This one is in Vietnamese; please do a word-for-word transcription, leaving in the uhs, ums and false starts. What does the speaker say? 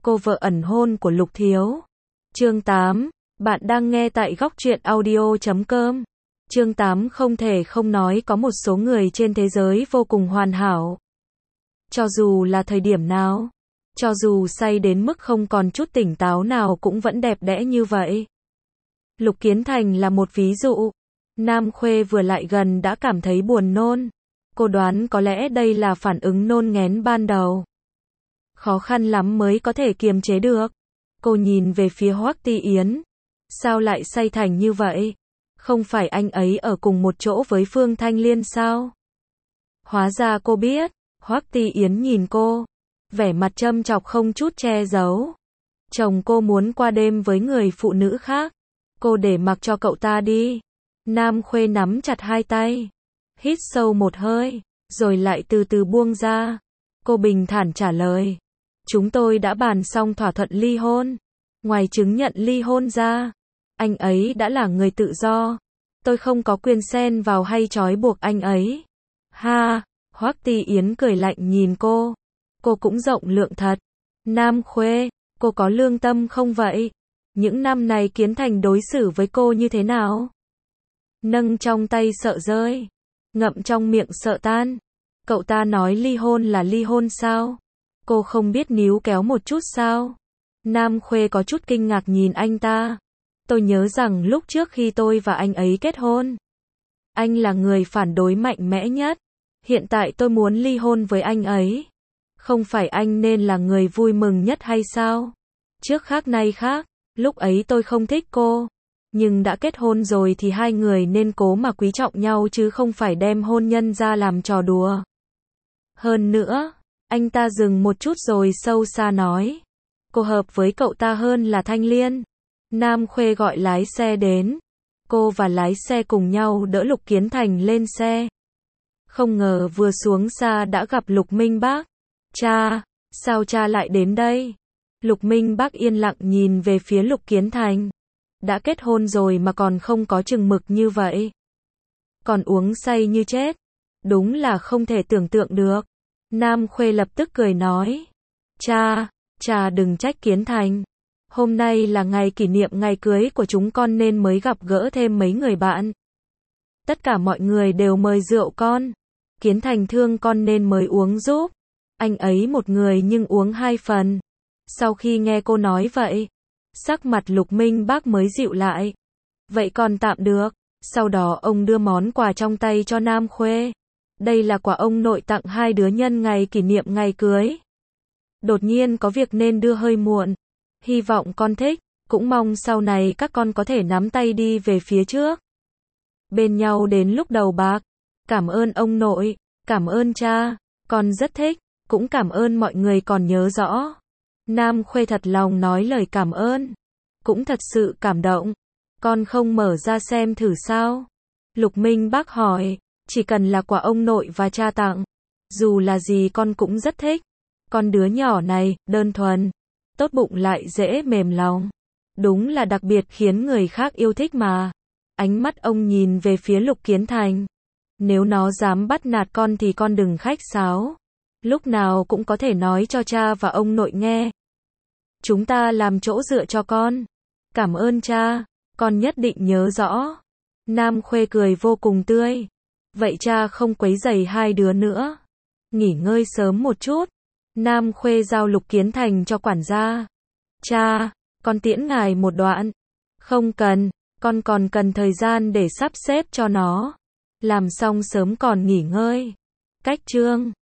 cô vợ ẩn hôn của Lục Thiếu. Chương tám, bạn đang nghe tại góc truyện audio chấm com. Chương tám không thể không nói có một số người trên thế giới vô cùng hoàn hảo. Cho dù là thời điểm nào, cho dù say đến mức không còn chút tỉnh táo nào cũng vẫn đẹp đẽ như vậy. Lục Kiến Thành là một ví dụ. Nam Khuê vừa lại gần đã cảm thấy buồn nôn. Cô đoán có lẽ đây là phản ứng nôn nghén ban đầu. Khó khăn lắm mới có thể kiềm chế được. Cô nhìn về phía Hoắc Ti Yến. Sao lại say thành như vậy? Không phải anh ấy ở cùng một chỗ với Phương Thanh Liên sao? Hóa ra cô biết. Hoắc Ti Yến nhìn cô, vẻ mặt châm chọc không chút che giấu. Chồng cô muốn qua đêm với người phụ nữ khác. Cô để mặc cho cậu ta đi. Nam Khuê nắm chặt hai tay, hít sâu một hơi, rồi lại từ từ buông ra. Cô bình thản trả lời. Chúng tôi đã bàn xong thỏa thuận ly hôn. Ngoài chứng nhận ly hôn ra, anh ấy đã là người tự do. Tôi không có quyền xen vào hay trói buộc anh ấy. Ha, Hoắc Ti Yến cười lạnh nhìn cô. Cô cũng rộng lượng thật. Nam Khuê, cô có lương tâm không vậy? Những năm này Kiến Thành đối xử với cô như thế nào? Nâng trong tay sợ rơi, ngậm trong miệng sợ tan. Cậu ta nói ly hôn là ly hôn sao? Cô không biết níu kéo một chút sao? Nam Khuê có chút kinh ngạc nhìn anh ta. Tôi nhớ rằng lúc trước khi tôi và anh ấy kết hôn, anh là người phản đối mạnh mẽ nhất. Hiện tại tôi muốn ly hôn với anh ấy. Không phải anh nên là người vui mừng nhất hay sao? Trước khác nay khác, lúc ấy tôi không thích cô. Nhưng đã kết hôn rồi thì hai người nên cố mà quý trọng nhau chứ không phải đem hôn nhân ra làm trò đùa. Hơn nữa, anh ta dừng một chút rồi sâu xa nói. Cô hợp với cậu ta hơn là Thanh Liên. Nam Khuê gọi lái xe đến. Cô và lái xe cùng nhau đỡ Lục Kiến Thành lên xe. Không ngờ vừa xuống xa đã gặp Lục Minh Bác. Cha, sao cha lại đến đây? Lục Minh Bác yên lặng nhìn về phía Lục Kiến Thành. Đã kết hôn rồi mà còn không có chừng mực như vậy. Còn uống say như chết. Đúng là không thể tưởng tượng được. Nam Khuê lập tức cười nói. Cha, cha đừng trách Kiến Thành. Hôm nay là ngày kỷ niệm ngày cưới của chúng con nên mới gặp gỡ thêm mấy người bạn. Tất cả mọi người đều mời rượu con. Kiến Thành thương con nên mới uống giúp. Anh ấy một người nhưng uống hai phần. Sau khi nghe cô nói vậy, sắc mặt Lục Minh Bác mới dịu lại. Vậy còn tạm được. Sau đó ông đưa món quà trong tay cho Nam Khuê. Đây là quà ông nội tặng hai đứa nhân ngày kỷ niệm ngày cưới. Đột nhiên có việc nên đưa hơi muộn. Hy vọng con thích, cũng mong sau này các con có thể nắm tay đi về phía trước. Bên nhau đến lúc đầu bạc. Cảm ơn ông nội, cảm ơn cha, con rất thích, cũng cảm ơn mọi người còn nhớ rõ. Nam Khuê thật lòng nói lời cảm ơn. Cũng thật sự cảm động. Con không mở ra xem thử sao? Lục Minh Bác hỏi. Chỉ cần là quà ông nội và cha tặng. Dù là gì con cũng rất thích. Con đứa nhỏ này, đơn thuần, tốt bụng lại dễ mềm lòng. Đúng là đặc biệt khiến người khác yêu thích mà. Ánh mắt ông nhìn về phía Lục Kiến Thành. Nếu nó dám bắt nạt con thì con đừng khách sáo. Lúc nào cũng có thể nói cho cha và ông nội nghe. Chúng ta làm chỗ dựa cho con. Cảm ơn cha, con nhất định nhớ rõ. Nam Khuê cười vô cùng tươi. Vậy cha không quấy rầy hai đứa nữa. Nghỉ ngơi sớm một chút. Nam Khuê giao Lục Kiến Thành cho quản gia. Cha, con tiễn ngài một đoạn. Không cần, con còn cần thời gian để sắp xếp cho nó. Làm xong sớm còn nghỉ ngơi. Cách chương